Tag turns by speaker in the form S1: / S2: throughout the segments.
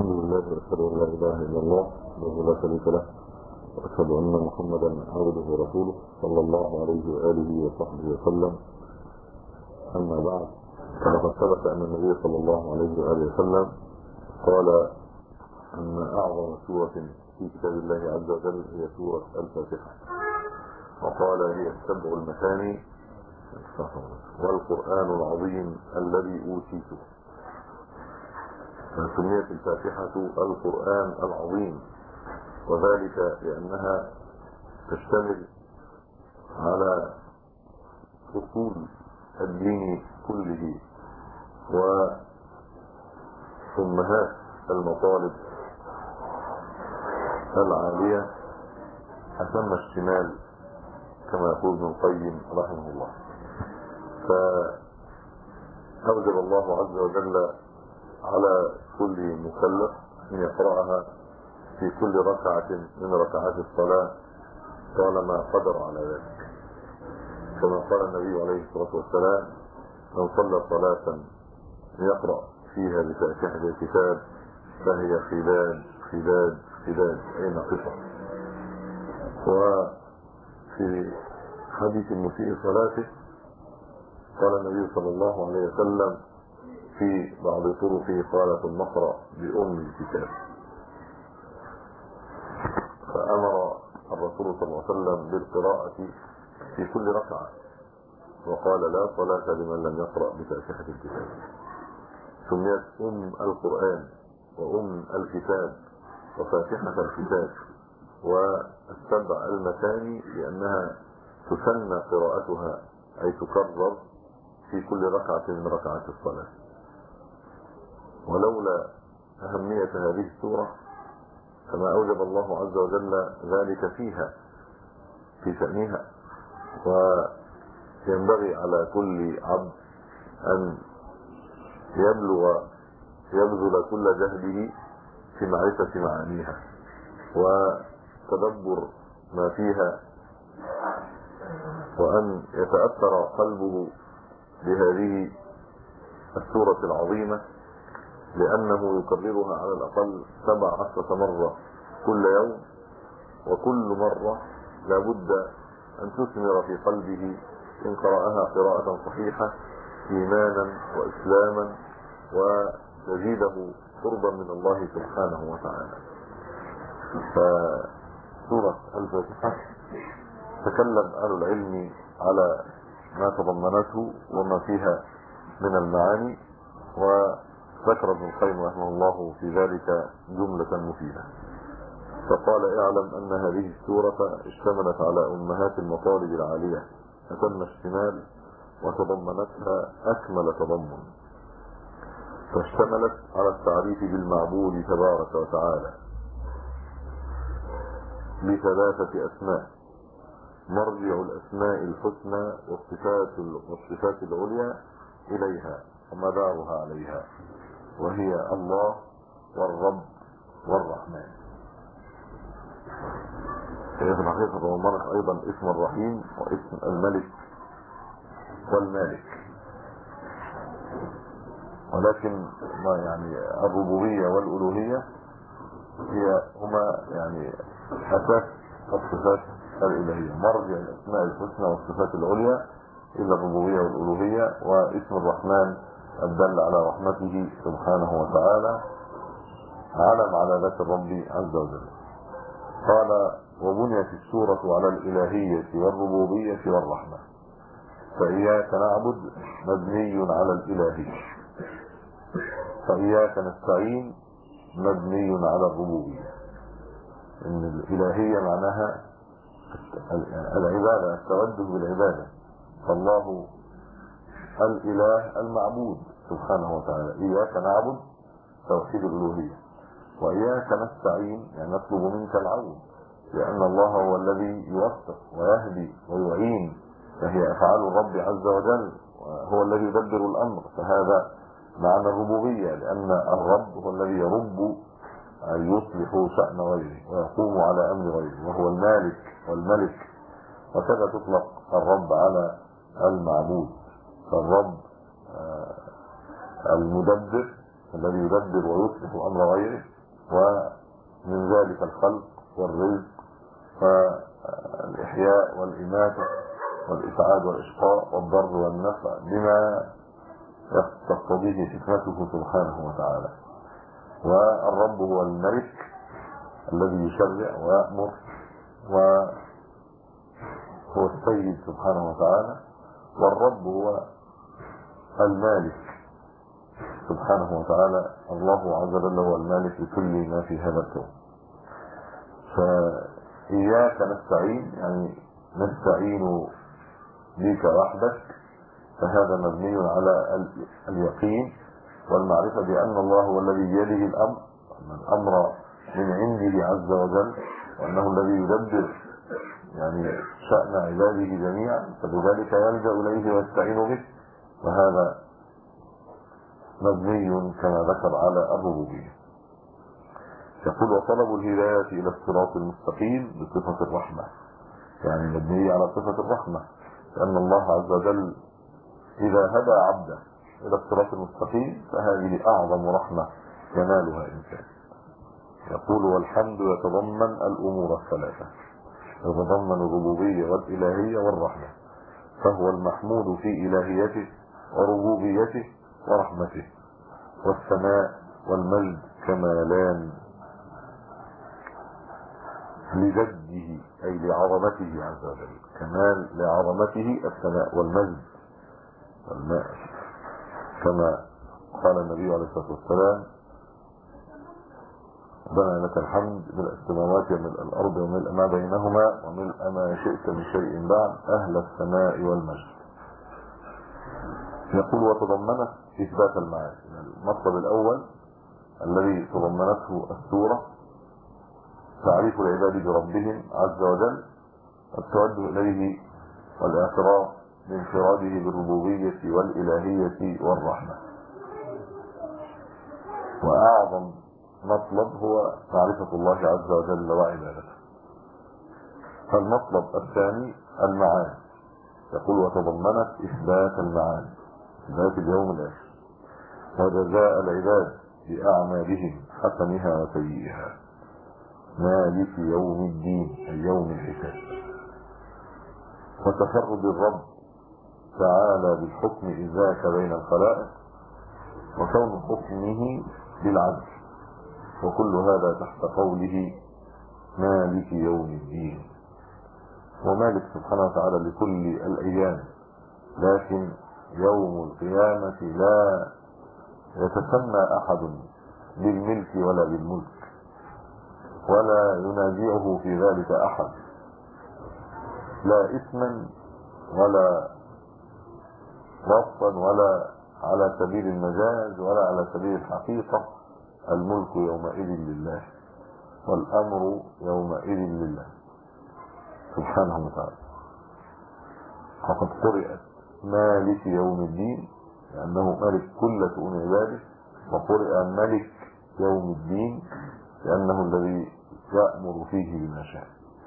S1: الحمد لله واشهد ان لا اله الا الله وحده لا شريك له واشهد ان محمدا عبده ورسوله صلى الله عليه واله وصحبه وسلم. اما بعد، فلقد ثبت ان النبي صلى الله عليه واله وسلم قال ان اعظم سوره في كتاب الله عز وجل هي سوره الفاتحه، وقال هي السبع المثاني والقران العظيم الذي اوتيته. سميت الفاتحة القرآن العظيم، وذلك لأنها تشتمل على أصول الدين كله وأمهات المطالب العالية أتم الشمال، كما يقول ابن القيم رحمه الله. فأوجب الله عز وجل على كل مكلف أن يقرأها في كل ركعة من ركعات الصلاة طالما قدر على ذلك، كما قال النبي عليه الصلاة والسلام: من صلى صلاة يقرأ فيها بفاتحة الكتاب فهي خلال خلال خلال أي ناقصة. وفي حديث المسيء صلاته قال النبي صلى الله عليه وسلم في بعض طرقه قال: ثم اقرأ بأم الكتاب. فأمر الرسول صلى الله عليه وسلم بالقراءة في كل ركعة، وقال: لا صلاة لمن لم يقرأ بفاتحة الكتاب. سميت أم القرآن وأم الكتاب وفاتحة الكتاب والسبع المثاني لأنها تسنى قراءتها، أي تكرر في كل ركعة من ركعات الصلاة. ولولا أهمية هذه السورة كما أوجب الله عز وجل ذلك فيها في شأنها، وينبغي على كل عبد أن يبذل كل جهده في معرفة معانيها وتدبر ما فيها، وأن يتأثر قلبه بهذه السورة العظيمة، لأنه يكررها على الأقل 17 مرة كل يوم، وكل مرة لابد أن تثمر في قلبه إن قرأها قراءة صحيحة إيمانا وإسلاما، وتزيده قربا من الله سبحانه وتعالى. فسورة الفاتحة تكلم أهل العلم على ما تضمنته وما فيها من المعاني، وذكر ابن القيم رحمه الله في ذلك جملة مفيدة. فقال: اعلم أن هذه السورة اشتملت على أمهات المطالب العالية أتم الشمال، وتضمنتها أكمل تضمن. فاشتملت على التعريف بالمعبود تبارك وتعالى بثلاثة أسماء: مرجع الأسماء الحسنى والصفات العليا إليها ومدارها عليها، وهي الله والرب والرحمن. هي في الحقيقة تضمنت أيضا اسم الرحيم واسم الملك والمالك، ولكن ما يعني الربوبية والألوهية هما يعني أساس الصفات الإلهية. مرجع الأسماء الحسنى والصفات العليا إلى الربوبية والألوهية، واسم الرحمن الدل على رحمته سبحانه وتعالى، علم على ذات الرب عز وجل. قال: وبنيت السورة على الإلهية والربوبية والرحمة، فإياك نعبد مبني على الإلهية، فإياك نستعين مبني على الربوبية. إن الإلهية معناها العبادة، التوجه بالعبادة، فالله الإله المعبود سبحانه وتعالى. إياك نعبد توحيد الألوهية، وإياك نستعين يعني نطلب منك العون، لأن الله هو الذي يوفق ويهدي ويعين، فهي أفعال الرب عز وجل، وهو الذي يدبر الأمر. فهذا معنى الربوبية، لأن الرب هو الذي يرب أن يصلح شأن غيره ويقوم على أمر غيره، وهو المالك والملك. وكذا تطلق الرب على المعبود، فالرب المدبر الذي يدبر ويصلح أمر غيره، ومن ذلك الخلق والرزق والإحياء والإماتة والإسعاد والإشقاء والضر والنفع بما تقتضيه حكمته سبحانه وتعالى. والرب هو الملك الذي يشرع ويأمر، وهو السيد سبحانه وتعالى، والرب هو المالك سبحانه وتعالى. الله عز وجل هو المالك لكل ما في هذا الكون. فإياك نستعين، يعني نستعين بك وحدك، فهذا مبني على اليقين والمعرفة بأن الله هو الذي بيده الأمر، أن الأمر من عنده عز وجل، وأنه الذي يدبر يعني شأن عباده جميعا، فلذلك يلجأ إليه ويستعين به، وهذا مبني كما ذكر على الربوبية. يقول وطلب الهداية إلى الصراط المستقيم بصفة الرحمة، يعني مبني على صفة الرحمة، لأن الله عز وجل إذا هدى عبده إلى الصراط المستقيم فهذه أعظم رحمة ينالها إنسان. يقول والحمد يتضمن الأمور الثلاثة، يتضمن الربوبية والإلهية والرحمة، فهو المحمود في إلهيته وربوبيته ورحمته، والثناء والمجد كمالان لجده أي لعظمته عز وجل، كمال لعظمته الثناء والمجد والماء، كما قال النبي عليه الصلاة والسلام ربنا لك الحمد ملء السماوات وملء الأرض وملء ما بينهما وملء ما شئت من شيء بعد أهل الثناء والمجد. يقول وتضمنت إثبات المعاني. المطلب الأول الذي تضمنته السورة تعريف العباد بربهم عز وجل، التوجه إليه والاعتراف بانفراده بالربوبية والإلهية والرحمة. وأعظم مطلب هو معرفة الله عز وجل وعبادته. فالمطلب الثاني المعاني، يقول وتضمنت إثبات المعاني، إثبات اليوم الآخر وجزاء العباد بأعمالهم حسنها وسيئها، مالك يوم الدين أي يوم الحساب، وتفرد الرب تعالى بالحكم إذ ذاك بين الخلائق، وكون حكمه بالعدل، وكل هذا تحت قوله مالك يوم الدين. ومالك سبحانه وتعالى لكل الأيام، لكن يوم القيامة لا يتسمى أحد بالملك ولا بالملك، ولا ينازعه في ذلك أحد، لا اسما ولا وصفا ولا على سبيل المجاز ولا على سبيل الحقيقة. الملك يومئذ لله والأمر يومئذ لله سبحانه وتعالى. فقد قرئت مالك يوم الدين لأنه مالك كل شؤون عباده، وقرئ ملك يوم الدين لأنه الذي يأمر فيه بما شاء.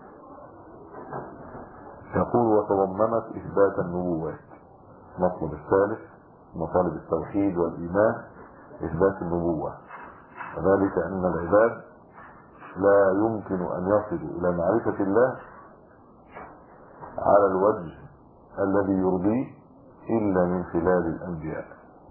S1: يقول وتضمنت إثبات النبوات. المطلب الثالث مطالب التوحيد والإيمان إثبات النبوة، وذلك أن العباد لا يمكن أن يصلوا إلى معرفة الله على الوجه الذي يرضيه إلا من خلال الأنبياء.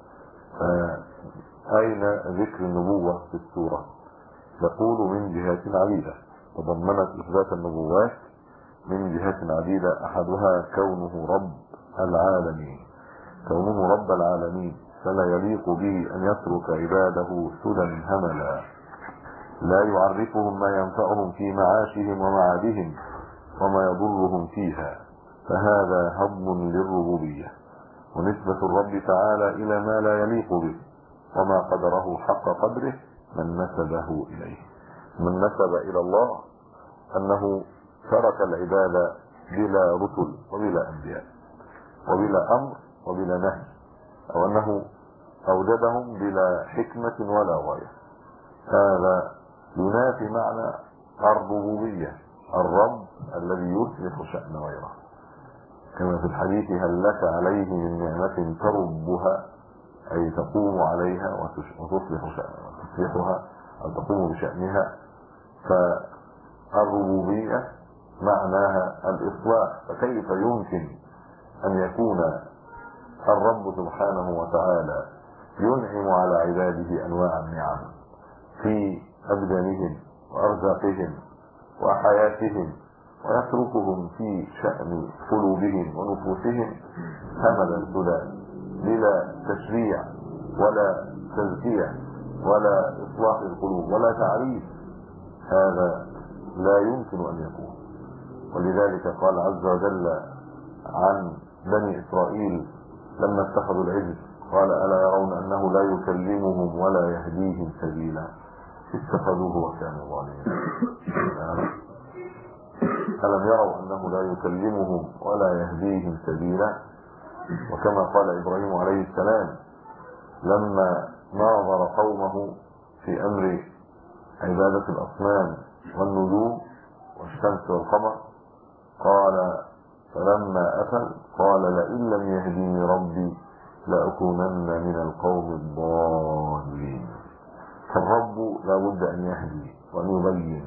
S1: فأين ذكر النبوة في السورة؟ يقول من جهات عديدة، تضمنت إثبات النبوات من جهات عديدة، أحدها كونه رب العالمين، كونه رب العالمين فلا يليق به أن يترك عباده سدى هملا، لا يعرفهم ما ينفعهم في معاشهم ومعادهم وما يضرهم فيها، فهذا هضم للربوبية ونسبة الرب تعالى إلى ما لا يليق به، وما قدره حق قدره من نسبه إليه. من نسب إلى الله أنه ترك العبادة بلا رسل وبلا أنبياء وبلا أمر وبلا نهي، أو أنه أوجدهم بلا حكمة ولا غاية، هذا ينافي معنى الربوبية، الرب الذي يصلح شأن غيره، كما في الحديث هل لك عليه من نعمة تربها، أي تقوم عليها وتصلحها أو تقوم بشأنها. فالربوبية معناها الإصلاح. فكيف يمكن أن يكون الرب سبحانه وتعالى ينعم على عباده أنواع النعم في أبدانهم وأرزاقهم وحياتهم، ويتركهم في شأن قلوبهم ونفوسهم هملا سدى بلا تشريع ولا تزكية ولا إصلاح القلوب ولا تعريف؟ هذا لا يمكن أن يكون. ولذلك قال عز وجل عن بني إسرائيل لما اتخذوا العجل قال ألا يرون أنه لا يكلمهم ولا يهديهم سبيلا اتخذوه وكانوا ظالمين. ألم يروا أنه لا يكلمهم ولا يهديهم سبيلا؟ وكما قال إبراهيم عليه السلام لما ناظر قومه في أمر عبادة الأصنام والنجوم والشمس والقمر قال فلما أفل قال لئن لم يهديني ربي لأكونن من القوم الضالين. فالرب لا بد أن يهدي وأن يبين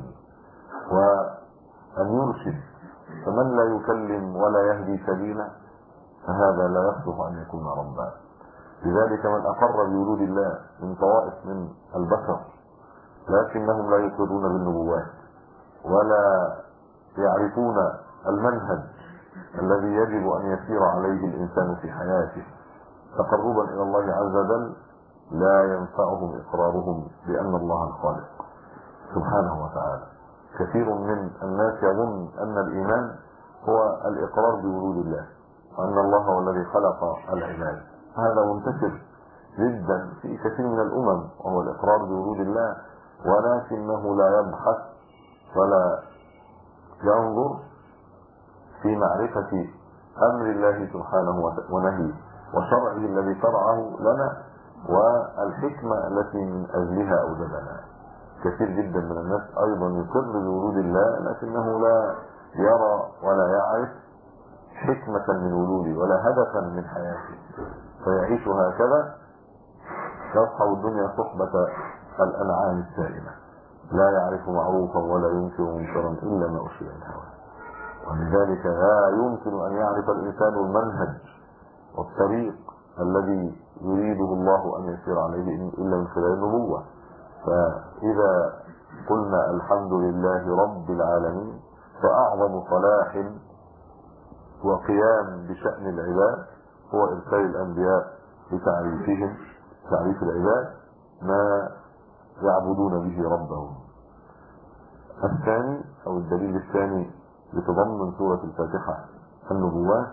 S1: وأن يرشد، فمن لا يكلم ولا يهدي سبيلا فهذا لا يصلح أن يكون ربا. لذلك من أقر بوجود الله من طوائف من البشر لكنهم لا يقرون بالنبوات ولا يعرفون المنهج الذي يجب أن يسير عليه الإنسان في حياته تقربا إلى الله عز وجل، لا ينفعهم إقرارهم بأن الله الخالق سبحانه وتعالى. كثير من الناس يظن أن الإيمان هو الإقرار بوجود الله وأن الله هو الذي خلق العباد. هذا منتشر جدا في كثير من الأمم وهو الإقرار بوجود الله، ولكنه لا يبحث ولا ينظر في معرفة أمر الله سبحانه ونهيه وشرعه الذي شرعه لنا والحكمة التي من أجلها أوجدنا. كثير جدا من الناس أيضا يقر بوجود الله لكنه لا يرى ولا يعرف حكمة من وجوده ولا هدفا من حياته، فيعيش هكذا يصحب الدنيا صحبة الأنعام السائمة، لا يعرف معروفا ولا ينكر منكرا إلا ما أشبه الهوى. ولذلك لا يمكن أن يعرف الإنسان المنهج والطريق الذي يريده الله أن يسير عليه إلا من خلال النبوة. فإذا قلنا الحمد لله رب العالمين فأعظم صلاح وقيام بشأن العباد هو إرسال الأنبياء لتعريفهم تعريف العباد ما يعبدون به ربهم. الثاني أو الدليل الثاني لتضمن سورة الفاتحة النبوات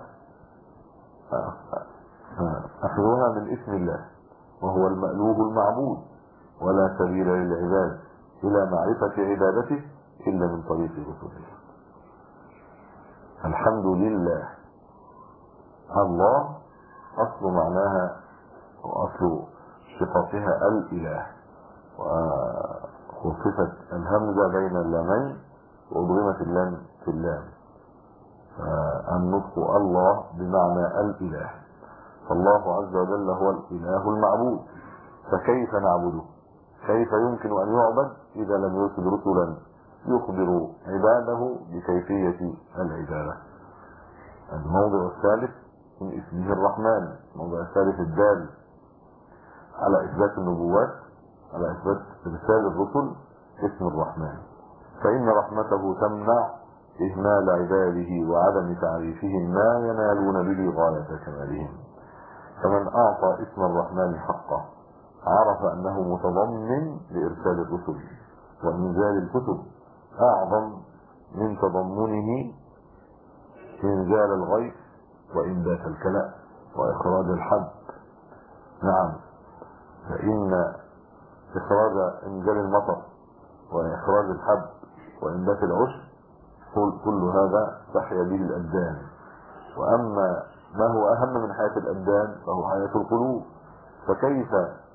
S1: أخذها من اسم الله وهو المألوه المعبود، ولا سبيل للعباد إلى معرفة عبادته إلا من طريق رسله. الحمد لله الله أصل معناها وأصل شقاقها الإله، وخففت الهمزة بين اللامين وأضغمت اللام في اللام، فالنطق الله بمعنى الإله. فالله عز وجل هو الإله المعبود، فكيف نعبده؟ كيف يمكن أن يعبد إذا لم يرسل رسلا يخبر عباده بكيفية العبادة؟ الموضع الثالث من اسمه الرحمن، الموضع الثالث الدال على إثبات النبوات على إثبات إرسال الرسل اسم الرحمن، فإن رحمته تمنع إهمال عباده وعدم تعريفهم ما ينالون به غاية كمالهم. فمن أعطى اسم الرحمن حقه عرف أنه متضمن لإرسال الرسل وإنزال الكتب أعظم من تضمنه إنزال الغيث وإنبات الكلاء وإخراج الحب. نعم، فإن إخراج إنزال المطر وإخراج الحب وإنبات العشب كل هذا تحيا به الأبدان، وأما ما هو أهم من حياة الأبدان فهو حياة القلوب. فكيف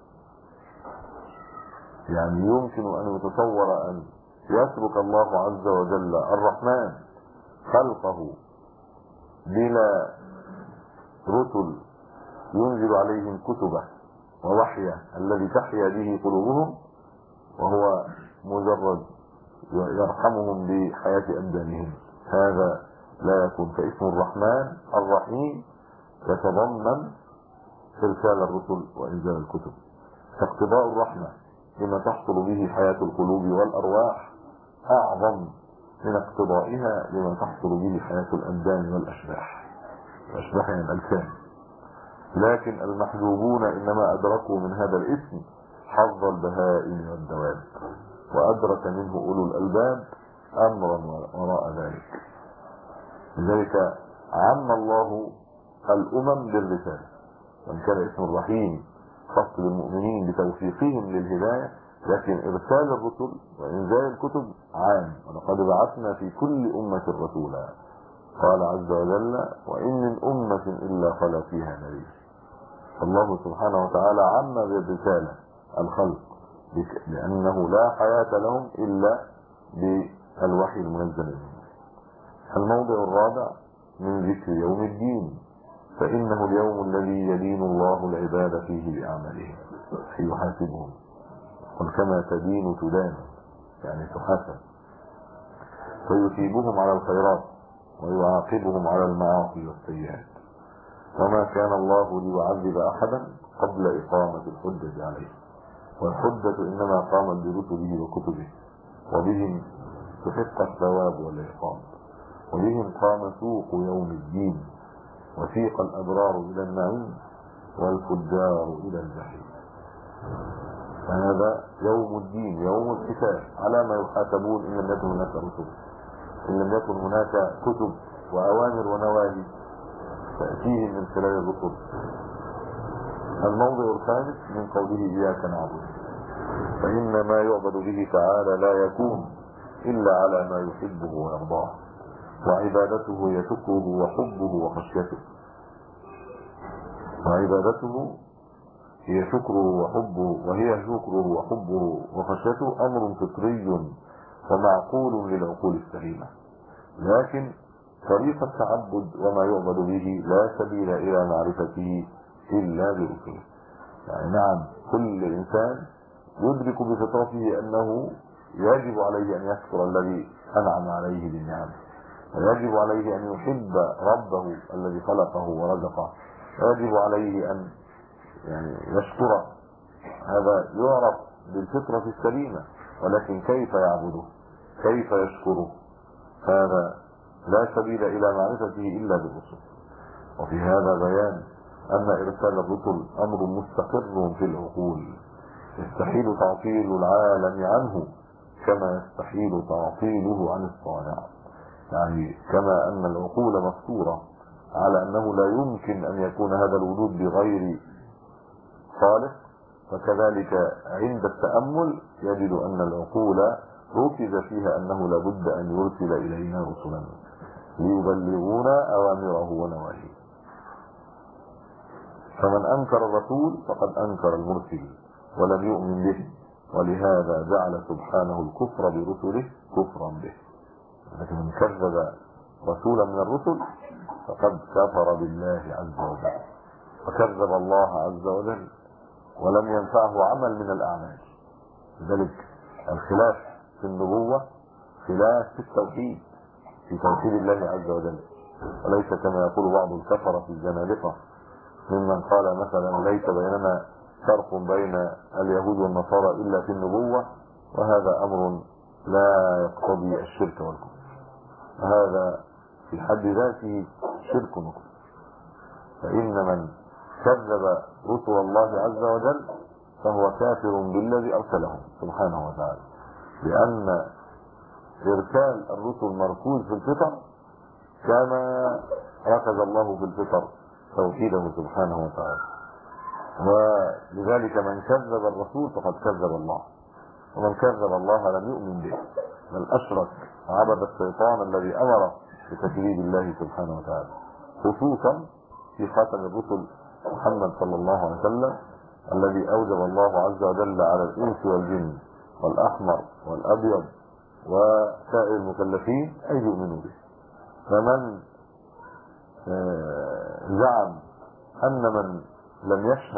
S1: يعني يمكن أن يتصور أن يترك الله عز وجل الرحمن خلقه بلا رسل ينزل عليهم كتبه ووحيه الذي تحيا به قلوبهم، وهو مجرد يرحمهم بحياة أبدانهم، هذا لا يكون. فاسم الرحمن الرحيم يتضمن إرسال الرسل وإنزال الكتب، فاقتضاء الرحمة لما تحصل به حياة القلوب والأرواح أعظم من اقتضائها لما تحصل به حياة الأبدان والأشباح. الأشباح يعني الأجسام. لكن المحجوبون إنما أدركوا من هذا الاسم حظ البهائم والدواب، وأدرك منه أولو الألباب أمرا وراء ذلك. لذلك عم الله الأمم بالرسالة، وإن كان اسم الرحيم خاص بالمؤمنين بتوفيقهم للهداية، لكن إرسال الرسل وإنزال الكتب عام. ولقد بعثنا في كل أمة رسولا، قال عز وجل: وإن من أمة إلا خلا فيها نذير. الله سبحانه وتعالى عم بالرسالة الخلق، لأنه لا حياة لهم إلا بالوحي المنزل منه. الموضع الرابع من ذكر يوم الدين، فإنه اليوم الذي يدين الله العباد فيه بأعمالهم فيحاسبهم، قل كما تدين تدان، يعني تحاسب، فيثيبهم على الخيرات ويعاقبهم على المعاصي والسيئات. وما كان الله ليعذب أحدا قبل إقامة الحجة عليه، والحجة إنما قامت برسله وكتبه، وبهم تحق الثواب والعقاب، وبهم قام سوق يوم الدين، وسيق الأبرار إلى النعيم والفجار إلى الجحيم. فهذا يوم الدين، يوم الحساب، على ما يحاسبون إن لم يكن هناك رسل، إن لم يكن هناك كتب وأوامر ونواهي تأتيهم من خلال الرسل. الموضع الخامس من قوله إياك نعبد، فإن ما يعبد به تعالى لا يكون إلا على ما يحبه ويرضاه، وعبادته هي شكره وحبه وخشيته. وعبادته هي شكره وحبه، وهي شكره وحبه وخشيته أمر فطري ومعقول للعقول السليمة، لكن طريق التعبد وما يعبد به لا سبيل إلى معرفته إلا برسله. يعني نعم، كل إنسان يدرك بفطرته أنه يجب عليه أن يشكر الذي أنعم عليه بالنعم، ويجب عليه أن يحب ربه الذي خلقه ورزقه، ويجب عليه أن يشكره. هذا يعرف بالفطرة السليمة، ولكن كيف يعبده، كيف يشكره، هذا لا سبيل إلى معرفته إلا بالرسل. وفي هذا بيان أن إرسال الرسل أمر مستقر في العقول، يستحيل تعطيل العالم عنه كما يستحيل تعطيله عن الصانع. يعني كما أن العقول مفطورة على أنه لا يمكن أن يكون هذا الوجود بغير خالق، فكذلك عند التأمل يجد أن العقول ركز فيها أنه لابد أن يرسل إلينا رسلا ليبلغونا أوامره ونواهيه. فمن أنكر الرسول فقد أنكر المرسل ولم يؤمن به، ولهذا جعل سبحانه الكفر برسله كفرا به. لكن من كذب رسولا من الرسل فقد كفر بالله عز وجل، وكذب الله عز وجل، ولم ينفعه عمل من الأعمال. لذلك الخلاف في النبوة خلاف في التوحيد، في توحيد الله عز وجل، وليس كما يقول بعض الكفرة في الزنادقة ممن قال مثلا ليس بيننا فرق بين اليهود والنصارى إلا في النبوة، وهذا أمر لا يقتضي الشرك والكفر، هذا في حد ذاته شرك وكفر. فإن من كذب رسل الله عز وجل فهو كافر بالذي أرسلهم سبحانه وتعالى، لأن إرسال الرسل مركوز في الفطر كما ركز الله في الفطر توحيده سبحانه وتعالى. ولذلك من كذب الرسول فقد كذب الله، ومن كذب الله لم يؤمن به، بل أشرك وعبد الشيطان الذي أمر بتكذيب الله سبحانه وتعالى، خصوصا في خاتم الرسل محمد صلى الله عليه وسلم الذي أوجب الله عز وجل على الإنس والجن والأحمر والأبيض وسائر المكلفين أن يؤمنوا به. فمن زعم أن من لم يشهد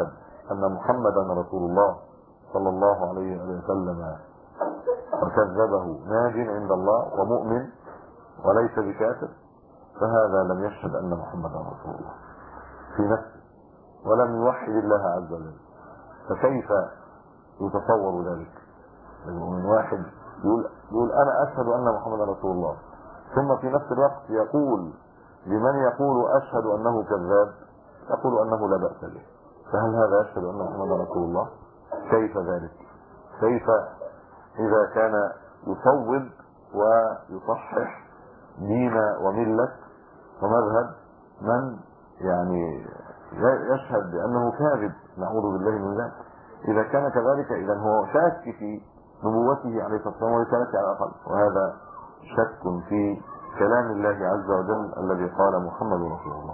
S1: أن محمدا رسول الله صلى الله عليه وسلم وكذبه ناج عند الله ومؤمن وليس بكافر، فهذا لم يشهد أن محمدا رسول الله في نفسه ولم يوحد الله عز وجل. فكيف يتصور ذلك؟ من واحد يقول أنا أشهد أن محمدا رسول الله، ثم في نفس الوقت يقول لمن يقول أشهد أنه كذاب يقول أنه لا بأس به، فهل هذا يشهد أن محمدا رسول الله؟ كيف ذلك؟ كيف إذا كان يصوب ويصحح دين وملة ومذهب من يعني يشهد بأنه كاذب؟ نعوذ بالله من ذلك. إذا كان كذلك إذا هو شاك في نبوته عليه الصلاة والسلام ورسالته على الأقل، وهذا شك في كلام الله عز وجل الذي قال محمد رسول الله.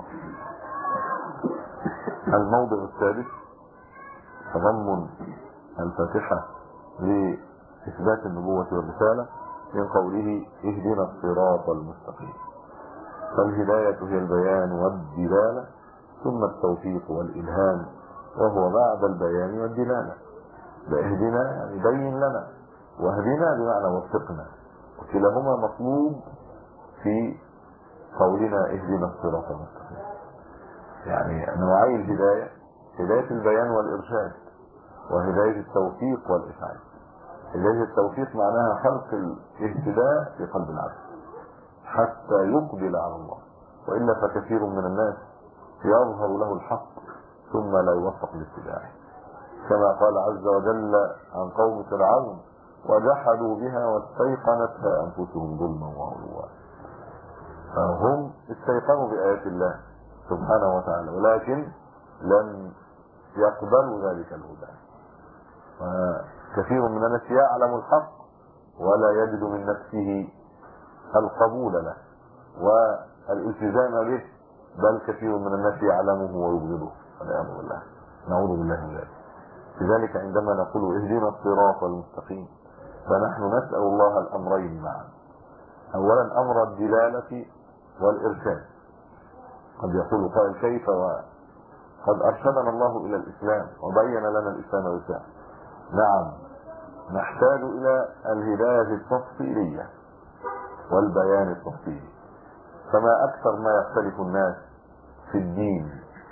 S1: الموضع الثالث تضمن الفاتحة لإثبات النبوة والرسالة من قوله اهدنا الصراط المستقيم. فالهداية هي البيان والدلالة ثم التوفيق والإلهام، وهو بعد البيان والدلالة. اهدنا يعني بين لنا، واهدنا بمعنى وفقنا، وكلاهما مطلوب في قولنا اهدنا الصراط المستقيم. يعني نوعي الهداية: هداية البيان والإرشاد، وهداية التوفيق والإسعاد. هداية التوفيق معناها خلق الاهتداء في قلب العبد حتى يقبل على الله، وإلا فكثير من الناس يظهر له الحق ثم لا يوفق لاتباعه، كما قال عز وجل عن قوم فرعون: وجحدوا بها واستيقنتها أنفسهم ظلما وعلوا. فهم استيقنوا بآيات الله سبحانه وتعالى، ولكن لم يقبلوا ذلك الهدى. وكثير من الناس يعلم الحق ولا يجد من نفسه القبول له والالتزام به، بل كثير من الناس يعلمه ويبغضه والعياذ بالله، نعوذ بالله من ذلك. لذلك عندما نقول اهدنا الصراط المستقيم فنحن نسأل الله الأمرين معا: أولا أمر الدلالة والإرشاد. قد يقول قائل: كيف وقد أرشدنا الله إلى الإسلام وبين لنا الإسلام والإسلام؟ نعم، نحتاج إلى الهداية التفصيلية والبيان التفصيلي. فما أكثر ما يختلف الناس في الدين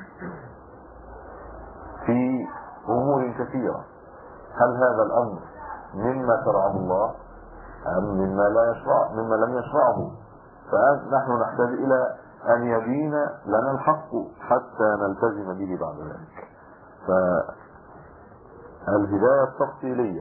S1: في أمور كثيرة، هل هذا الأمر مما شرعه الله أم مما لم يشرعه؟ فنحن نحتاج إلى أن يبين لنا الحق حتى نلتزم به بعد ذلك. فالهداية التفصيلية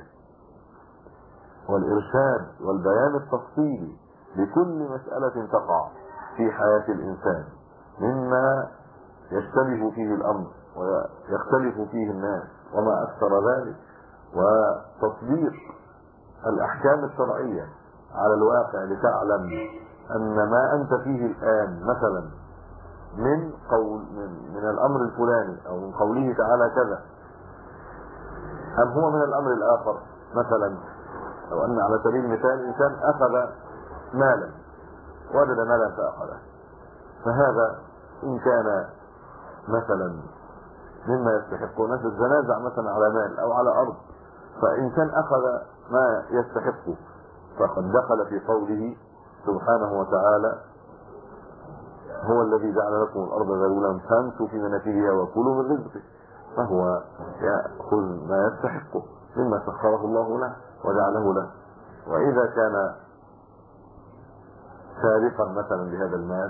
S1: والإرشاد والبيان التفصيلي لكل مسألة تقع في حياة الإنسان مما يشتبه فيه الأمر ويختلف فيه الناس وما أكثر ذلك، وتطبيق الأحكام الشرعية على الواقع لتعلم أن ما أنت فيه الآن مثلا من الأمر الفلاني أو من قوله تعالى كذا، أم هو من الأمر الآخر. مثلا لو أن على سبيل المثال إنسان أخذ مالا، وجد مالا فأخذه، فهذا إن كان مثلا مما يستحق ناس الزنازع مثلا على مال أو على أرض، فإن كان أخذ ما يستحقه فقد دخل في قوله سبحانه وتعالى: هو الذي جعل لكم الأرض ذلولا فامشوا في مناكبها وكلوا من رزقه، فهو يأخذ ما يستحقه مما سخره الله له وجعله له. وإذا كان سارقا مثلا بهذا المال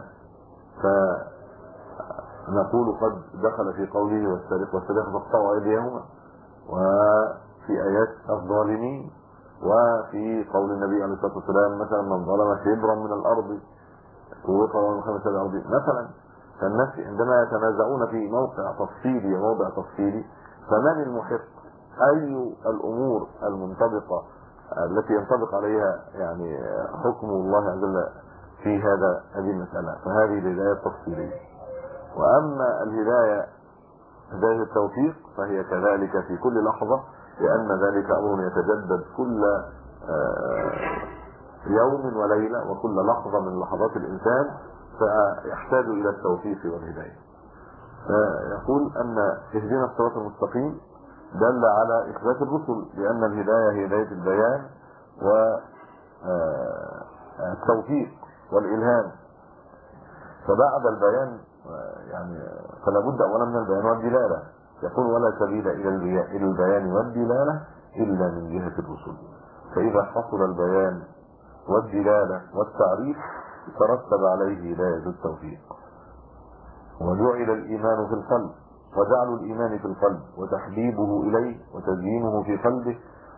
S1: فنقول قد دخل في قوله: والسارق والسارقة فاقطعوا أيديهما، وفي آيات الظالمين، وفي قول النبي عليه الصلاة والسلام مثلا: من ظلم شبرا من الأرض ووقع من 5 الأرض مثلا. فالناس عندما يتنازعون في موقع تفصيلي وموضع تفصيلي، فمن المحق؟ أي الأمور المنطبقة التي ينطبق عليها يعني حكم الله عز وجل في هذه المسألة؟ فهذه الهداية التفصيلية. وأما هداية التوفيق فهي كذلك في كل لحظة، لأن ذلك أمر يتجدد كل يوم وليلة، وكل لحظة من لحظات الإنسان فيحتاج إلى التوفيق والهداية. يقول أن اهدنا الصراط المستقيم دل على إثبات الرسل، لأن الهداية هي هداية البيان والتوفيق والإلهام. فبعد البيان يعني فلا بد أولا من البيان والدلالة. يقول ولا سبيل إلى البيان والدلالة إلا من جهة الرسل. فإذا حصل البيان والدلالة والتعريف ترتب عليه هداية التوفيق. وجعل الإيمان في القلب، وجعل الإيمان في القلب وتحبيبه إليه وتزيينه في قلبه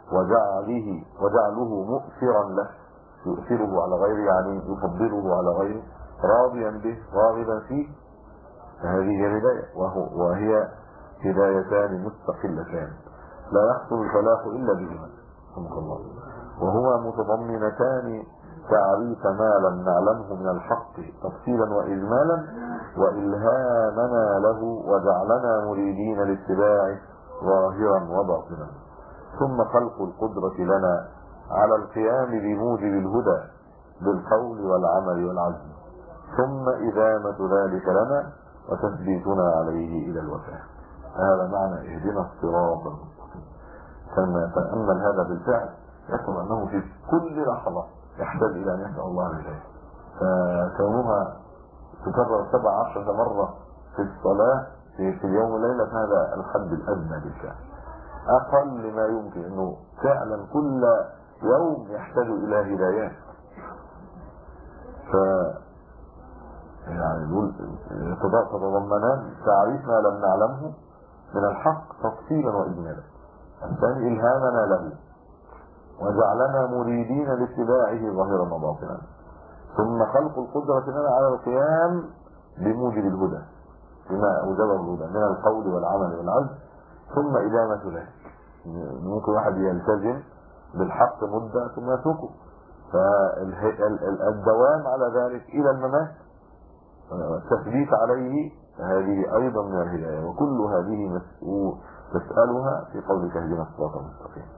S1: وجعله مؤثرا له، يؤثره على غيره يعني يفضله على غيره، راضيا به راغبا فيه. فهذه الهداية، وهي هدايتان مستقلتان لا يحصل الفلاح إلا بهما رحمك الله، وهما متضمنتان تعريف ما لم نعلمه من الحق تفصيلا وإجمالا، وإلهامنا له وجعلنا مريدين لاتباعه ظاهرا وباطنا، ثم خلق القدرة لنا على القيام بموجب الهدى بالقول والعمل والعزم، ثم إدامة ذلك لنا وتثبيتنا عليه إلى الوفاء. هذا معنى اهدنا الصراط المستقيم. كما يتأمل هذا بالفعل يشعر أنه في كل لحظة يحتاج إلى أن يسأل الله الهداية. فكونها تكرر 17 مرة في الصلاة في اليوم والليلة، فهذا الحد الأدنى بالفعل، أقل ما يمكن، أنه فعلا كل يوم يحتاج إلى هدايات. يعني نقول تتضمنان تعريف ما لم نعلمه من الحق تفصيلا وإجمالا. الثاني إلهامنا له وجعلنا مريدين لاتباعه ظاهرا وباطنا، ثم خلق القدرة لنا على القيام بموجب الهدى بما أوجبه الهدى من القول والعمل والعزم، ثم إدامة ذلك. ممكن واحد يلتزم بالحق مدة ثم يتركه، فالدوام على ذلك إلى الممات، التثبيت عليه، هذه أيضا من الهداية. وكل هذه تسألها في قولك اهدنا الصراط المستقيم.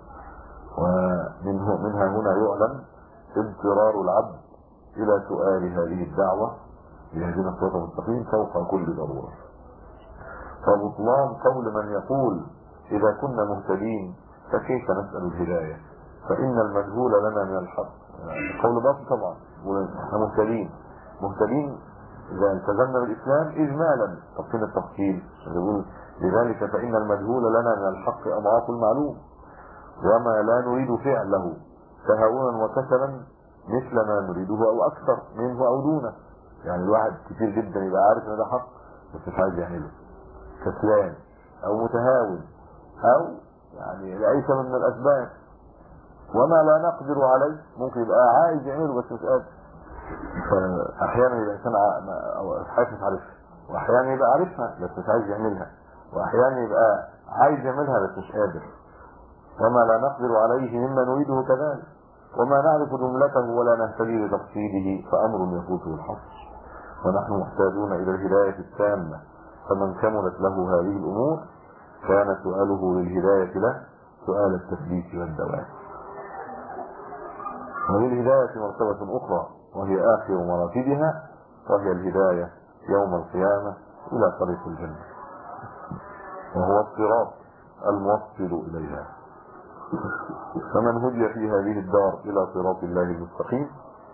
S1: ومنها هنا يعلم اضطرار العبد إلى سؤال هذه الدعوة ليهدنا الصراط المستقيم فوق كل ضرورة. فبطلان قول من يقول إذا كنا مهتدين فكيف نسأل الهداية، فإن المجهول لنا من الحق. قول باطل طبعا، احنا مهتدين إذا التزمنا بالإسلام إجمالا. تفصيل التفصيل يقول لذلك فإن المجهول لنا من الحق أضعاف المعلوم، وما لا نريد فعله تهاونا وكسلا مثل ما نريده أو أكثر منه أو دونه. يعني الواحد كتير جدا يبقى عارف ان ده حق بس مش عايز يعمله، كسلان أو متهاون أو يعني لأي سبب من الأسباب. وما لا نقدر عليه ممكن يبقى عايز يعمله بس مش قادر. فأحيانا يبقى الإنسان حاسس عارفها، وأحيانا يبقى عارفها بس مش عايز يعملها، وأحيانا يبقى عايز يعملها بس مش قادر. وما لا نقدر عليه مما نريده كذلك، وما نعرف جملته ولا نهتدي بتفصيله فأمر يفوته الحصر. ونحن محتاجون إلى الهداية التامة، فمن كملت له هذه الأمور كان سؤاله للهداية له سؤال التثبيت والدوام. وللهداية مرتبة أخرى وهي آخر مراتبها، وهي الهداية يوم القيامة إلى طريق الجنة، وهو الصراط الموصل إليها. فمن هدي في هذه الدار إلى صراط الله المستقيم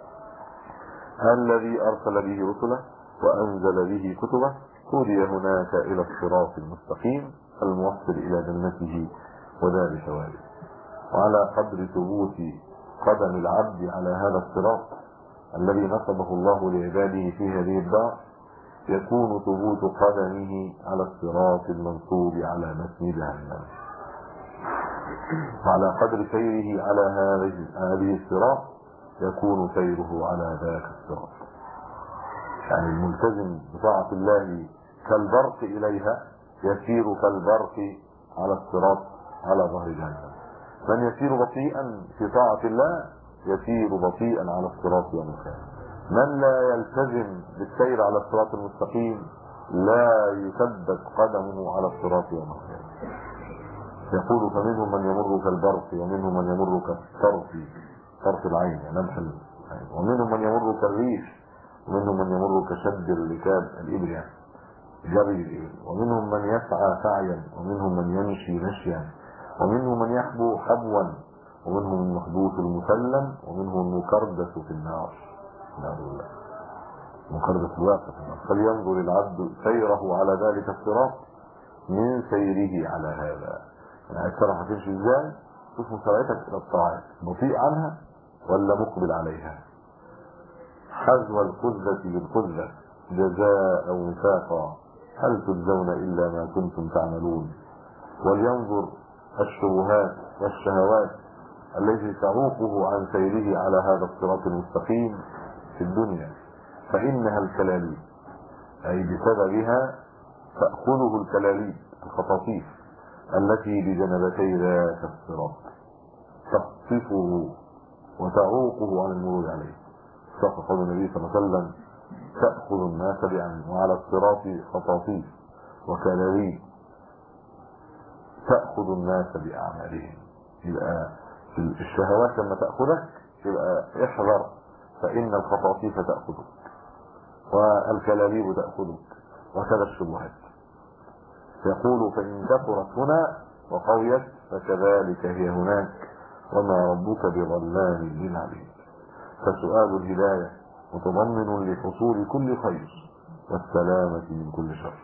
S1: الذي أرسل به رسله وأنزل به كتبه، هدي هناك إلى الصراط المستقيم الموصل إلى جنته ودار ثوابه. وعلى قدر ثبوت قدم العبد على هذا الصراط الذي نصبه الله لعباده في هذه الدار يكون ثبوت قدمه على الصراط المنصوب على متن جهنم. وعلى قدر سيره على هذه الصراط يكون سيره على ذاك الصراط. يعني الملتزم بطاعة الله كالبرق إليها يسير كالبرق على الصراط على ظهر جهنم. من يسير بطيئا في طاعة الله يسير بطيئا على الصراط يوم القيامة. من لا يلتزم بالسير على الصراط المستقيم لا يثبت قدمه على الصراط يوم القيامة. يقول فمنهم من يمر كالبرق ومنهم من يمر كطرف العين يعني لمح العين، ومنهم من يمر كالريش ومنهم من يمر كشد الركاب الإبل. جري الإبل، ومنهم من يسعى سعيا، ومنهم من يمشي مشيا، ومنهم من يحبو حبوا، ومنهم المحبوس المسلم، ومنهم المكردس في النار. نعوذ بالله، مكردس الواقع في النار. فلينظر العبد سيره على ذلك الصراط من سيره على هذا. يعني الصراط هتمشي ازاي؟ شوف مسارعتك الى الطاعات، بطيء عنها ولا مقبل عليها؟ حذو الخذة بالخذة جزاء وفاقا، هل تجزون إلا ما كنتم تعملون. ولينظر الشبهات والشهوات التي تعوقه عن سيره على هذا الصراط المستقيم في الدنيا، فإنها الكلاليب، أي بسببها تأخذه الكلاليب الخطاطيف التي بجنبتي ذاك الصراط، تخطفه وتعوقه عن المرور عليه. صدق قول النبي صلى الله عليه وسلم: تأخذ الناس بأعمالهم، وعلى الصراط خطاطيف وكلاليب تأخذ الناس بأعمالهم. يبقى الشهوات لما تأخذك يبقى احذر، فإن الخطاطيف تأخذك والكلاليب تأخذك، وكذا الشبهات. يقول: فإن كثرت هنا وقويت فكذلك هي هناك، وما ربك بظلام للعبيد. فسؤال الهداية متضمن لحصول كل خير والسلامة من كل شر.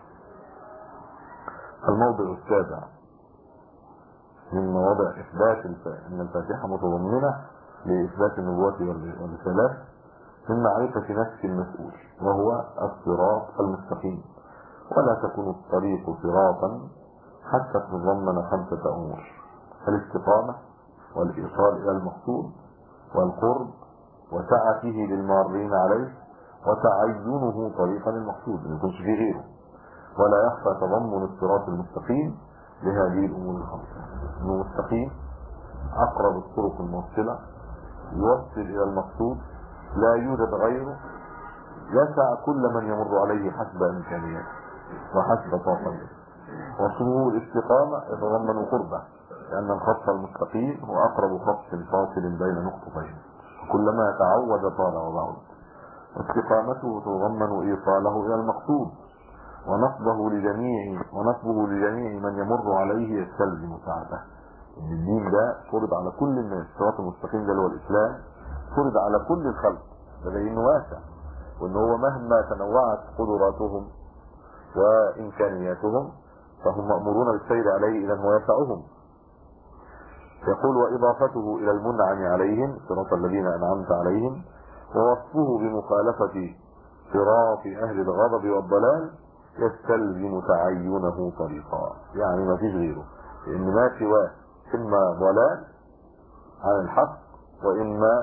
S1: الموضع السابع من مواضع إثبات أن الفاتحة متضمنة لإثبات النبوة والرسالات من معرفة نفس المسؤول، وهو الصراط المستقيم. ولا تكون الطريق صراطا حتى تتضمن 5 أمور: الاستقامة، والإيصال إلى المقصود، والقرب، وسعته للمارين عليه، وتعينه طريقا المقصود ما يكونش فيه غيره. ولا يخفى تضمن الصراط المستقيم لهذه الأمور ال5: انه مستقيم، أقرب الطرق الموصلة، يوصل إلى المقصود، لا يوجد غيره، يسع كل من يمر عليه حسب إمكانياته وحسب طاقته. وصنوع الاستقامة يتضمن قربه، لأن الخط المستقيم هو أقرب خط فاصل بين نقطتين، كلما تعود طال وبعد. واستقامته تتضمن إيصاله إلى المقصود، ونصبه لجميع من يمر عليه يستلزم سعته. إن الدين ده فرض على كل الناس، الصراط المستقيم ده اللي هو الإسلام فرض على كل الخلق، لأنه واسع، وإن هو مهما تنوعت قدراتهم وإمكانياتهم فهم مأمورون بالسير عليه، إذا هو يسعهم. يقول: وإضافته إلى المنعم عليهم صراط الذين أنعمت عليهم، ووصفه بمخالفة صراط أهل الغضب والضلال يستلزم تعينه طريقا، يعني ما فيش غيره، لأن ما سواه إما ضلال عن الحق وإما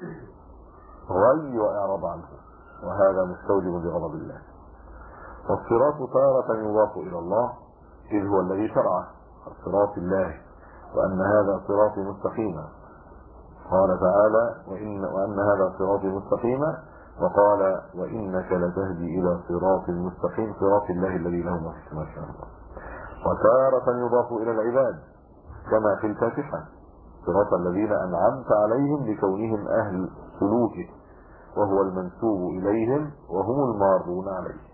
S1: غي وإعراض عنه، وهذا مستوجب لغضب الله. والصراط تارة يضاف إلى الله، إذ هو الذي شرعه، الصراط الله، وأن هذا صراطي مستقيما. قال تعالى: وأن هذا صراطي مستقيما، وقال: وإنك لتهدي إلى صراط مستقيم، صراط الله الذي له ما في السماوات والأرض. وتارة يضاف إلى العباد كما في الفاتحة: صراط الذين أنعمت عليهم، لكونهم أهل سلوكه، وهو المنسوب إليهم وهم المارون عليه.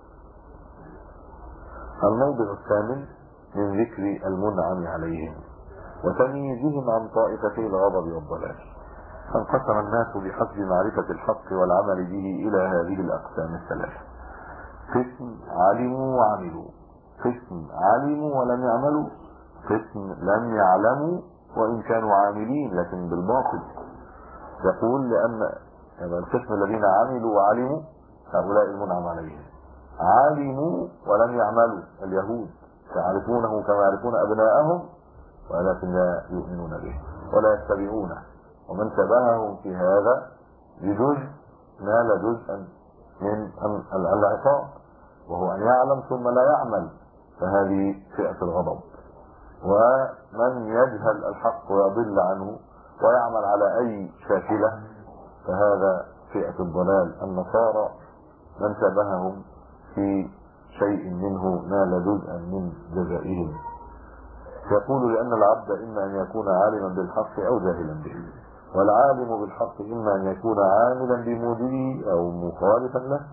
S1: الموضع الثامن من ذكر المنعم عليهم وتمييزهم عن طائفتي الغضب والضلال. فانقسم الناس بحسب معرفة الحق والعمل به إلى هذه الأقسام الثلاثة: قسم علموا وعملوا، قسم علموا ولم يعملوا، قسم لم يعلموا وإن كانوا عاملين لكن بالباطل. يقول: لأن القسم الذين عملوا وعلموا هؤلاء المنعم عليهم، علموا ولم يعملوا اليهود، يعرفونه كما يعرفون أبناءهم ولكن لا يؤمنون به ولا يتبعونه، ومن شبههم في هذا بجزء نال جزءا من العقاب، وهو أن يعلم ثم لا يعمل، فهذه فئة الغضب. ومن يجهل الحق ويضل عنه ويعمل على أي شاكلة فهذا فئة الضلال. النصارى من شبههم في شيء منه نال جزءا من جزائهم. يقول: لأن العبد إما أن يكون عالما بالحق أو جاهلا به، والعالم بالحق إما أن يكون عاملا بموجبه أو مخالفا له،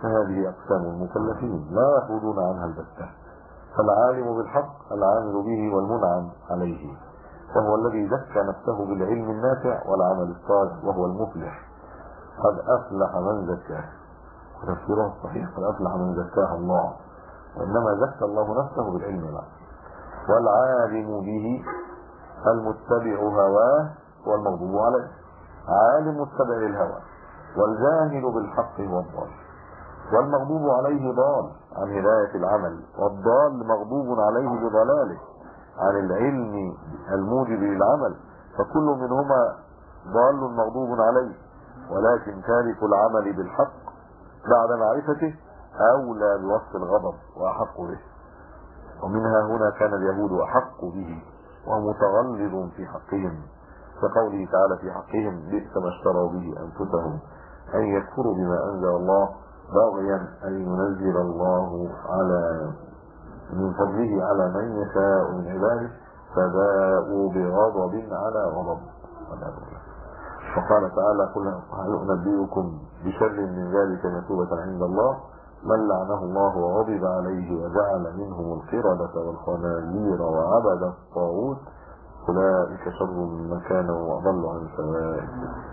S1: فهذه أقسام المكلفين لا يخرجون عنها البتة. فالعالم بالحق العامل به والمنعم عليه، وهو الذي زكى نفسه بالعلم النافع والعمل الصالح، وهو المفلح. قد أفلح من زكاه، تفسيره الصحيح قد أفلح من زكاه الله، وإنما زكى الله نفسه بالعلم والعمل. والعالم به المتبع هواه والمغضوب عليه، عالم متبع للهوى، والجاهل بالحق هو الضال، والمغضوب عليه ضال عن هداية العمل، والضال مغضوب عليه بضلاله عن العلم الموجب للعمل، فكل منهما ضال مغضوب عليه، ولكن تارك العمل بالحق بعد معرفته أولى بوصف الغضب وأحق به. ومنها هنا كان اليهود أحق به ومتغلظ في حقهم، كقوله تعالى في حقهم بئس ما اشتروا به أنفسهم أن يكفروا بما أنزل الله بغيا أن ينزل الله على من فضله على من يشاء من عباده فباءوا بغضب على غضب. وقال تعالى قل هل أنبئكم بشر من ذلك مثوبة عند الله من لعنه الله وغضب عليه وجعل منهم القردة والخنازير وعبد الطاغوت أولئك شر مكانا وأضل عن سواء.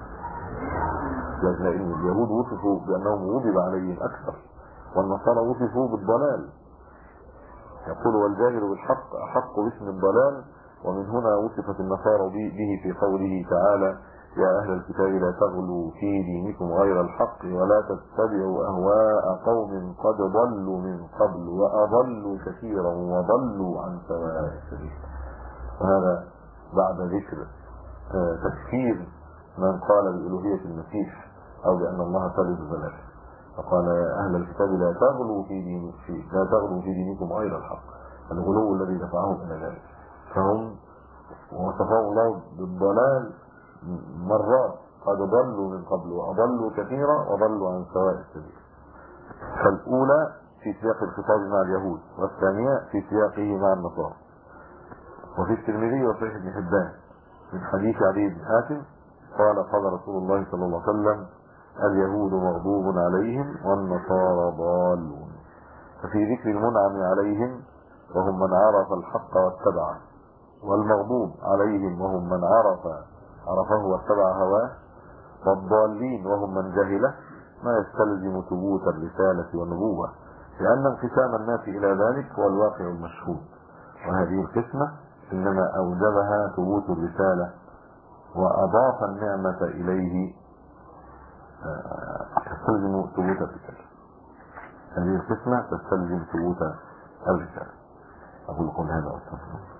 S1: لأن اليهود وصفوا بأنهم غضب عليهم أكثر، والنصارى وصفوا بالضلال. يقول والجاهل بالحق أحق باسم الضلال، ومن هنا وصفت النصارى به في قوله تعالى يا أهل الكتاب لا تغلوا في دينكم غير الحق ولا تتبعوا أهواء قوم قد ضلوا من قبل وأضلوا كثيرا وضلوا عن سواء السبيل. وهذا بعد ذكر تكفير من قال بألوهية المسيح أو بأن الله ثالث ثلاثة، فقال يا أهل الكتاب لا تغلوا في دينكم غير الحق، الغلو الذي دفعهم إلى ذلك. فهم وصفهم الله بالضلال مرات، قد ضلوا من قبل وأضلوا كثيرا وضلوا عن سواء السبيل. فالأولى في سياق الخطاب مع اليهود، والثانية في سياقه مع النصارى. وفي الترمذي وصحيح ابن حبان من حديث علي بن حاتم قال رسول الله صلى الله عليه وسلم اليهود مغضوب عليهم والنصارى ضالون. ففي ذكر المنعم عليهم وهم من عرف الحق واتبعه، والمغضوب عليهم وهم من عرفه واتبع هواه، والضالين وهم من جهله، ما يستلزم ثبوت الرسالة والنبوة، لأن انقسام الناس إلى ذلك هو الواقع المشهود. وهذه القسمة إنما أوجبها ثبوت الرسالة وأضاف النعمة إليه تستلزم ثبوت الرسالة. هذه القسمة تستلزم ثبوت الرسالة. أقول لكم هذا أستغفر